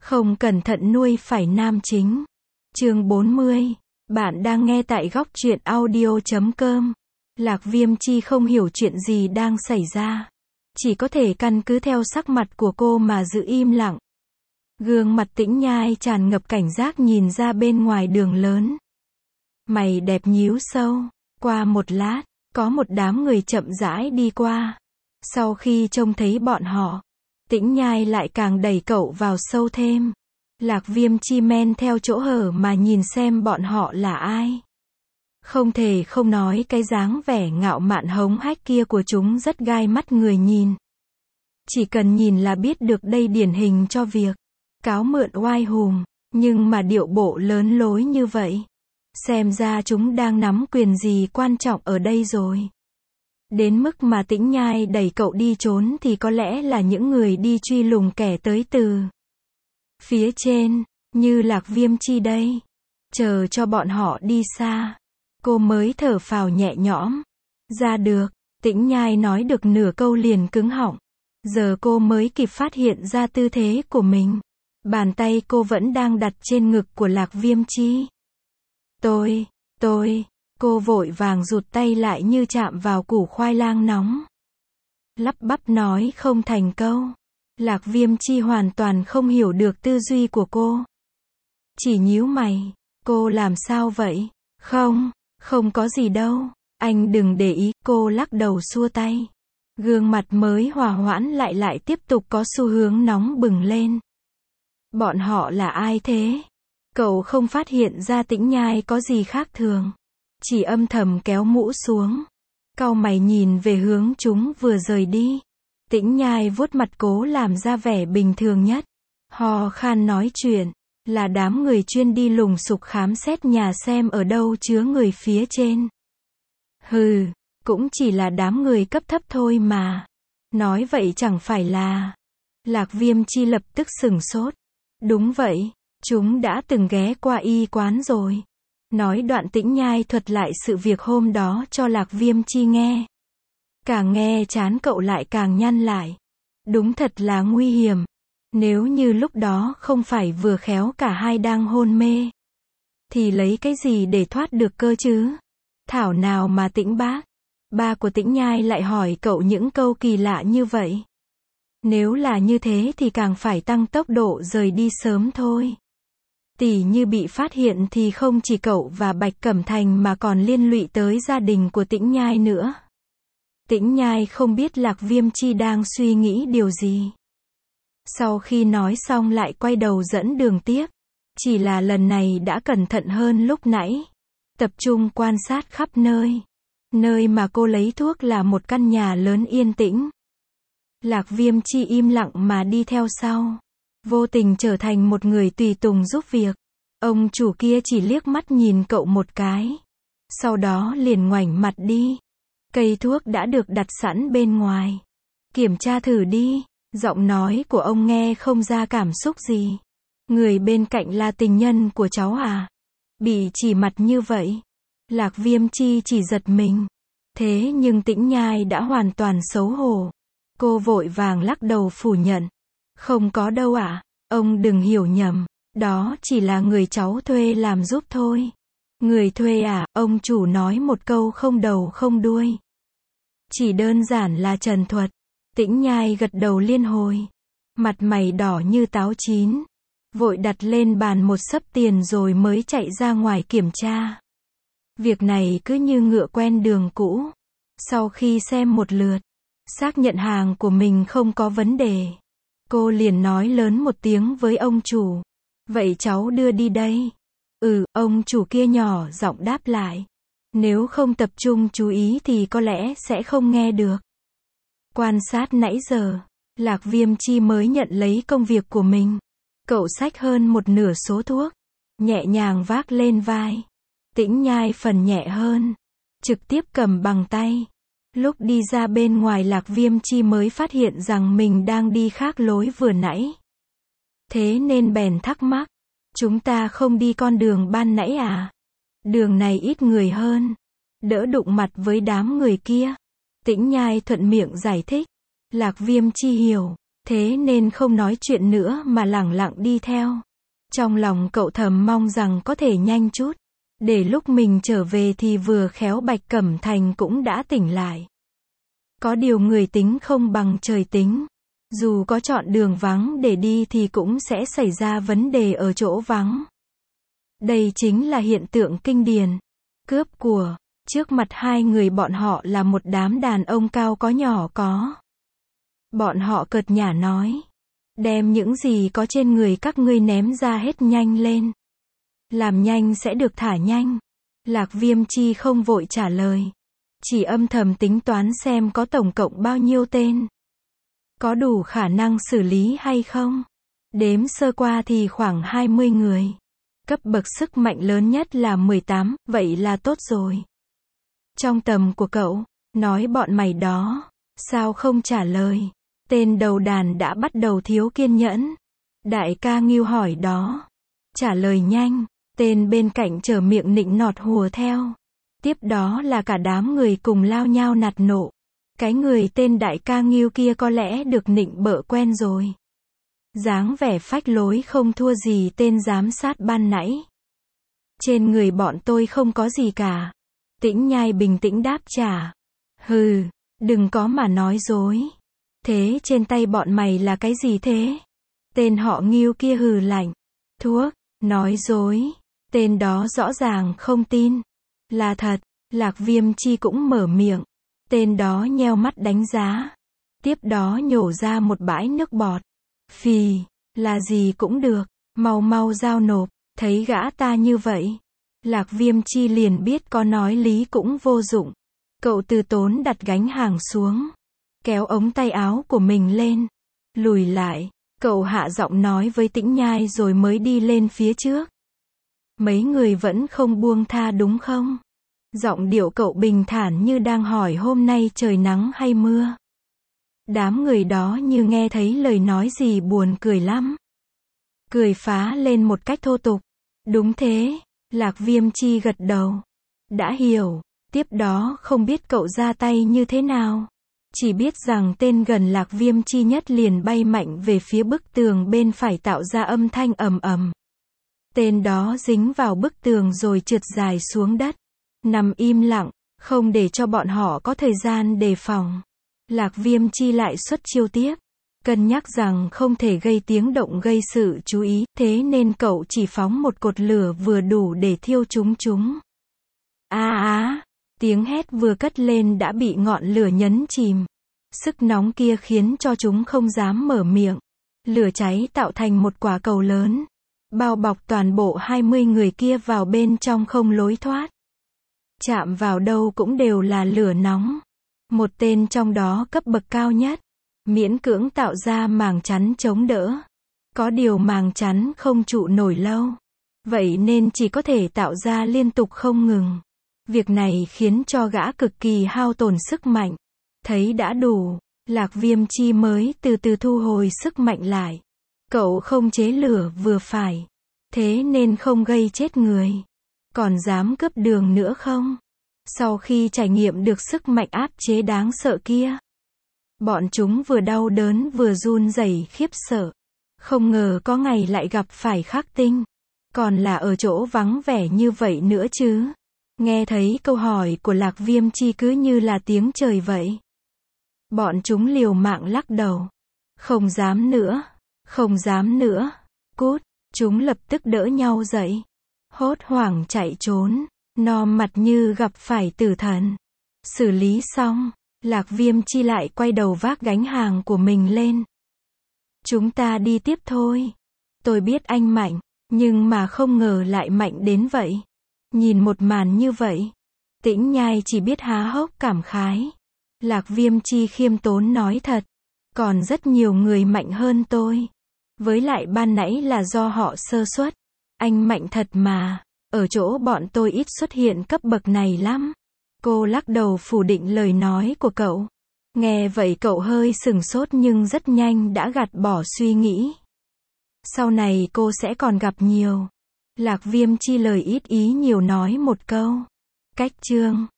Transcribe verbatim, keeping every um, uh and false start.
Không cẩn thận nuôi phải nam chính. Chương bốn mươi. Bạn đang nghe tại góc truyện audio chấm com. Lạc Viêm Chi không hiểu chuyện gì đang xảy ra. Chỉ có thể căn cứ theo sắc mặt của cô mà giữ im lặng. Gương mặt Tĩnh Nhai tràn ngập cảnh giác nhìn ra bên ngoài đường lớn. Mày đẹp nhíu sâu. Qua một lát, có một đám người chậm rãi đi qua. Sau khi trông thấy bọn họ, Tĩnh Nhai lại càng đẩy cậu vào sâu thêm. Lạc Viêm Chi men theo chỗ hở mà nhìn xem bọn họ là ai. Không thể không nói cái dáng vẻ ngạo mạn hống hách kia của chúng rất gai mắt người nhìn. Chỉ cần nhìn là biết được đây điển hình cho việc cáo mượn oai hùm, nhưng mà điệu bộ lớn lối như vậy. Xem ra chúng đang nắm quyền gì quan trọng ở đây rồi. Đến mức mà Tĩnh Nhai đẩy cậu đi trốn thì có lẽ là những người đi truy lùng kẻ tới từ phía trên, như Lạc Viêm Chi đây. Chờ cho bọn họ đi xa, cô mới thở phào nhẹ nhõm. Ra được, Tĩnh Nhai nói được nửa câu liền cứng họng. Giờ cô mới kịp phát hiện ra tư thế của mình. Bàn tay cô vẫn đang đặt trên ngực của Lạc Viêm Chi. Tôi, tôi, cô vội vàng rụt tay lại như chạm vào củ khoai lang nóng. Lắp bắp nói không thành câu. Lạc Viêm Chi hoàn toàn không hiểu được tư duy của cô. Chỉ nhíu mày, cô làm sao vậy? Không, không có gì đâu, anh đừng để ý, cô lắc đầu xua tay. Gương mặt mới hòa hoãn lại lại tiếp tục có xu hướng nóng bừng lên. Bọn họ là ai thế? Cậu không phát hiện ra Tĩnh Nhai có gì khác thường. Chỉ âm thầm kéo mũ xuống. Cau mày nhìn về hướng chúng vừa rời đi. Tĩnh Nhai vuốt mặt cố làm ra vẻ bình thường nhất. Ho khan nói chuyện. Là đám người chuyên đi lùng sục khám xét nhà xem ở đâu chứa người phía trên. Hừ, cũng chỉ là đám người cấp thấp thôi mà. Nói vậy chẳng phải là... Lạc Viêm Chi lập tức sửng sốt. Đúng vậy, chúng đã từng ghé qua y quán rồi. Nói đoạn Tĩnh Nhai thuật lại sự việc hôm đó cho Lạc Viêm Chi nghe. Càng nghe trán cậu lại càng nhăn lại. Đúng thật là nguy hiểm. Nếu như lúc đó không phải vừa khéo cả hai đang hôn mê, thì lấy cái gì để thoát được cơ chứ? Thảo nào mà Tĩnh bác, ba của Tĩnh Nhai lại hỏi cậu những câu kỳ lạ như vậy. Nếu là như thế thì càng phải tăng tốc độ rời đi sớm thôi. Tỉ như bị phát hiện thì không chỉ cậu và Bạch Cẩm Thành mà còn liên lụy tới gia đình của Tĩnh Nhai nữa. Tĩnh Nhai không biết Lạc Viêm Chi đang suy nghĩ điều gì. Sau khi nói xong lại quay đầu dẫn đường tiếp. Chỉ là lần này đã cẩn thận hơn lúc nãy. Tập trung quan sát khắp nơi. Nơi mà cô lấy thuốc là một căn nhà lớn yên tĩnh. Lạc Viêm Chi im lặng mà đi theo sau. Vô tình trở thành một người tùy tùng giúp việc. Ông chủ kia chỉ liếc mắt nhìn cậu một cái. Sau đó liền ngoảnh mặt đi. Cây thuốc đã được đặt sẵn bên ngoài. Kiểm tra thử đi. Giọng nói của ông nghe không ra cảm xúc gì. Người bên cạnh là tình nhân của cháu à? Bị chỉ mặt như vậy. Lạc Viêm Chi chỉ giật mình. Thế nhưng Tĩnh Nhai đã hoàn toàn xấu hổ. Cô vội vàng lắc đầu phủ nhận. Không có đâu ạ. À? Ông đừng hiểu nhầm. Đó chỉ là người cháu thuê làm giúp thôi. Người thuê à? Ông chủ nói một câu không đầu không đuôi. Chỉ đơn giản là trần thuật. Tĩnh Nhai gật đầu liên hồi. Mặt mày đỏ như táo chín. Vội đặt lên bàn một xấp tiền rồi mới chạy ra ngoài kiểm tra. Việc này cứ như ngựa quen đường cũ. Sau khi xem một lượt, xác nhận hàng của mình không có vấn đề, cô liền nói lớn một tiếng với ông chủ. Vậy cháu đưa đi đây. Ừ, ông chủ kia nhỏ giọng đáp lại. Nếu không tập trung chú ý thì có lẽ sẽ không nghe được. Quan sát nãy giờ, Lạc Viêm Chi mới nhận lấy công việc của mình. Cậu xách hơn một nửa số thuốc, nhẹ nhàng vác lên vai. Tĩnh Nhai phần nhẹ hơn, trực tiếp cầm bằng tay. Lúc đi ra bên ngoài Lạc Viêm Chi mới phát hiện rằng mình đang đi khác lối vừa nãy. Thế nên bèn thắc mắc, chúng ta không đi con đường ban nãy à? Đường này ít người hơn, đỡ đụng mặt với đám người kia. Tĩnh Nhai thuận miệng giải thích. Lạc Viêm Chi hiểu, thế nên không nói chuyện nữa mà lẳng lặng đi theo. Trong lòng cậu thầm mong rằng có thể nhanh chút, để lúc mình trở về thì vừa khéo Bạch Cẩm Thành cũng đã tỉnh lại. Có điều người tính không bằng trời tính. Dù có chọn đường vắng để đi thì cũng sẽ xảy ra vấn đề ở chỗ vắng. Đây chính là hiện tượng kinh điển. Cướp của. Trước mặt hai người bọn họ là một đám đàn ông cao có nhỏ có. Bọn họ cợt nhả nói. Đem những gì có trên người các ngươi ném ra hết nhanh lên. Làm nhanh sẽ được thả nhanh. Lạc Viêm Chi không vội trả lời. Chỉ âm thầm tính toán xem có tổng cộng bao nhiêu tên. Có đủ khả năng xử lý hay không? Đếm sơ qua thì khoảng hai mươi người. Cấp bậc sức mạnh lớn nhất là mười tám, vậy là tốt rồi. Trong tầm của cậu, nói bọn mày đó, sao không trả lời? Tên đầu đàn đã bắt đầu thiếu kiên nhẫn. Đại ca Ngưu hỏi đó. Trả lời nhanh, tên bên cạnh trở miệng nịnh nọt hùa theo. Tiếp đó là cả đám người cùng lao nhao nạt nộ. Cái người tên đại ca Ngưu kia có lẽ được nịnh bợ quen rồi. Dáng vẻ phách lối không thua gì tên giám sát ban nãy. Trên người bọn tôi không có gì cả. Tĩnh Nhai bình tĩnh đáp trả. Hừ, đừng có mà nói dối. Thế trên tay bọn mày là cái gì thế? Tên họ Ngưu kia hừ lạnh. Thuốc, nói dối. Tên đó rõ ràng không tin. Là thật, Lạc Viêm Chi cũng mở miệng. Tên đó nheo mắt đánh giá. Tiếp đó nhổ ra một bãi nước bọt. Phì, là gì cũng được, mau mau giao nộp. Thấy gã ta như vậy, Lạc Viêm Chi liền biết có nói lý cũng vô dụng. Cậu từ tốn đặt gánh hàng xuống, kéo ống tay áo của mình lên, lùi lại. Cậu hạ giọng nói với Tĩnh Nhai rồi mới đi lên phía trước. Mấy người vẫn không buông tha đúng không? Giọng điệu cậu bình thản như đang hỏi hôm nay trời nắng hay mưa. Đám người đó như nghe thấy lời nói gì buồn cười lắm. Cười phá lên một cách thô tục. Đúng thế, Lạc Viêm Chi gật đầu. Đã hiểu, tiếp đó không biết cậu ra tay như thế nào. Chỉ biết rằng tên gần Lạc Viêm Chi nhất liền bay mạnh về phía bức tường bên phải tạo ra âm thanh ầm ầm. Tên đó dính vào bức tường rồi trượt dài xuống đất. Nằm im lặng, không để cho bọn họ có thời gian đề phòng. Lạc Viêm Chi lại xuất chiêu tiếp. Cân nhắc rằng không thể gây tiếng động gây sự chú ý, thế nên cậu chỉ phóng một cột lửa vừa đủ để thiêu chúng chúng. A á, tiếng hét vừa cất lên đã bị ngọn lửa nhấn chìm. Sức nóng kia khiến cho chúng không dám mở miệng. Lửa cháy tạo thành một quả cầu lớn, bao bọc toàn bộ hai mươi người kia vào bên trong không lối thoát. Chạm vào đâu cũng đều là lửa nóng. Một tên trong đó cấp bậc cao nhất, miễn cưỡng tạo ra màng chắn chống đỡ. Có điều màng chắn không trụ nổi lâu. Vậy nên chỉ có thể tạo ra liên tục không ngừng. Việc này khiến cho gã cực kỳ hao tổn sức mạnh. Thấy đã đủ, Lạc Viêm Chi mới từ từ thu hồi sức mạnh lại. Cậu không chế lửa vừa phải. Thế nên không gây chết người. Còn dám cướp đường nữa không? Sau khi trải nghiệm được sức mạnh áp chế đáng sợ kia, bọn chúng vừa đau đớn vừa run rẩy khiếp sợ. Không ngờ có ngày lại gặp phải Khắc Tinh. Còn là ở chỗ vắng vẻ như vậy nữa chứ. Nghe thấy câu hỏi của Lạc Viêm Chi cứ như là tiếng trời vậy. Bọn chúng liều mạng lắc đầu. Không dám nữa. Không dám nữa. Cút. Chúng lập tức đỡ nhau dậy. Hốt hoảng chạy trốn. No mặt như gặp phải tử thần. Xử lý xong, Lạc Viêm Chi lại quay đầu vác gánh hàng của mình lên. Chúng ta đi tiếp thôi. Tôi biết anh mạnh, nhưng mà không ngờ lại mạnh đến vậy. Nhìn một màn như vậy, Tĩnh Nhai chỉ biết há hốc cảm khái. Lạc Viêm Chi khiêm tốn nói thật. Còn rất nhiều người mạnh hơn tôi. Với lại ban nãy là do họ sơ suất. Anh mạnh thật mà. Ở chỗ bọn tôi ít xuất hiện cấp bậc này lắm. Cô lắc đầu phủ định lời nói của cậu. Nghe vậy cậu hơi sửng sốt nhưng rất nhanh đã gạt bỏ suy nghĩ. Sau này cô sẽ còn gặp nhiều. Lạc Viêm Chi lời ít ý nhiều nói một câu. Cách chương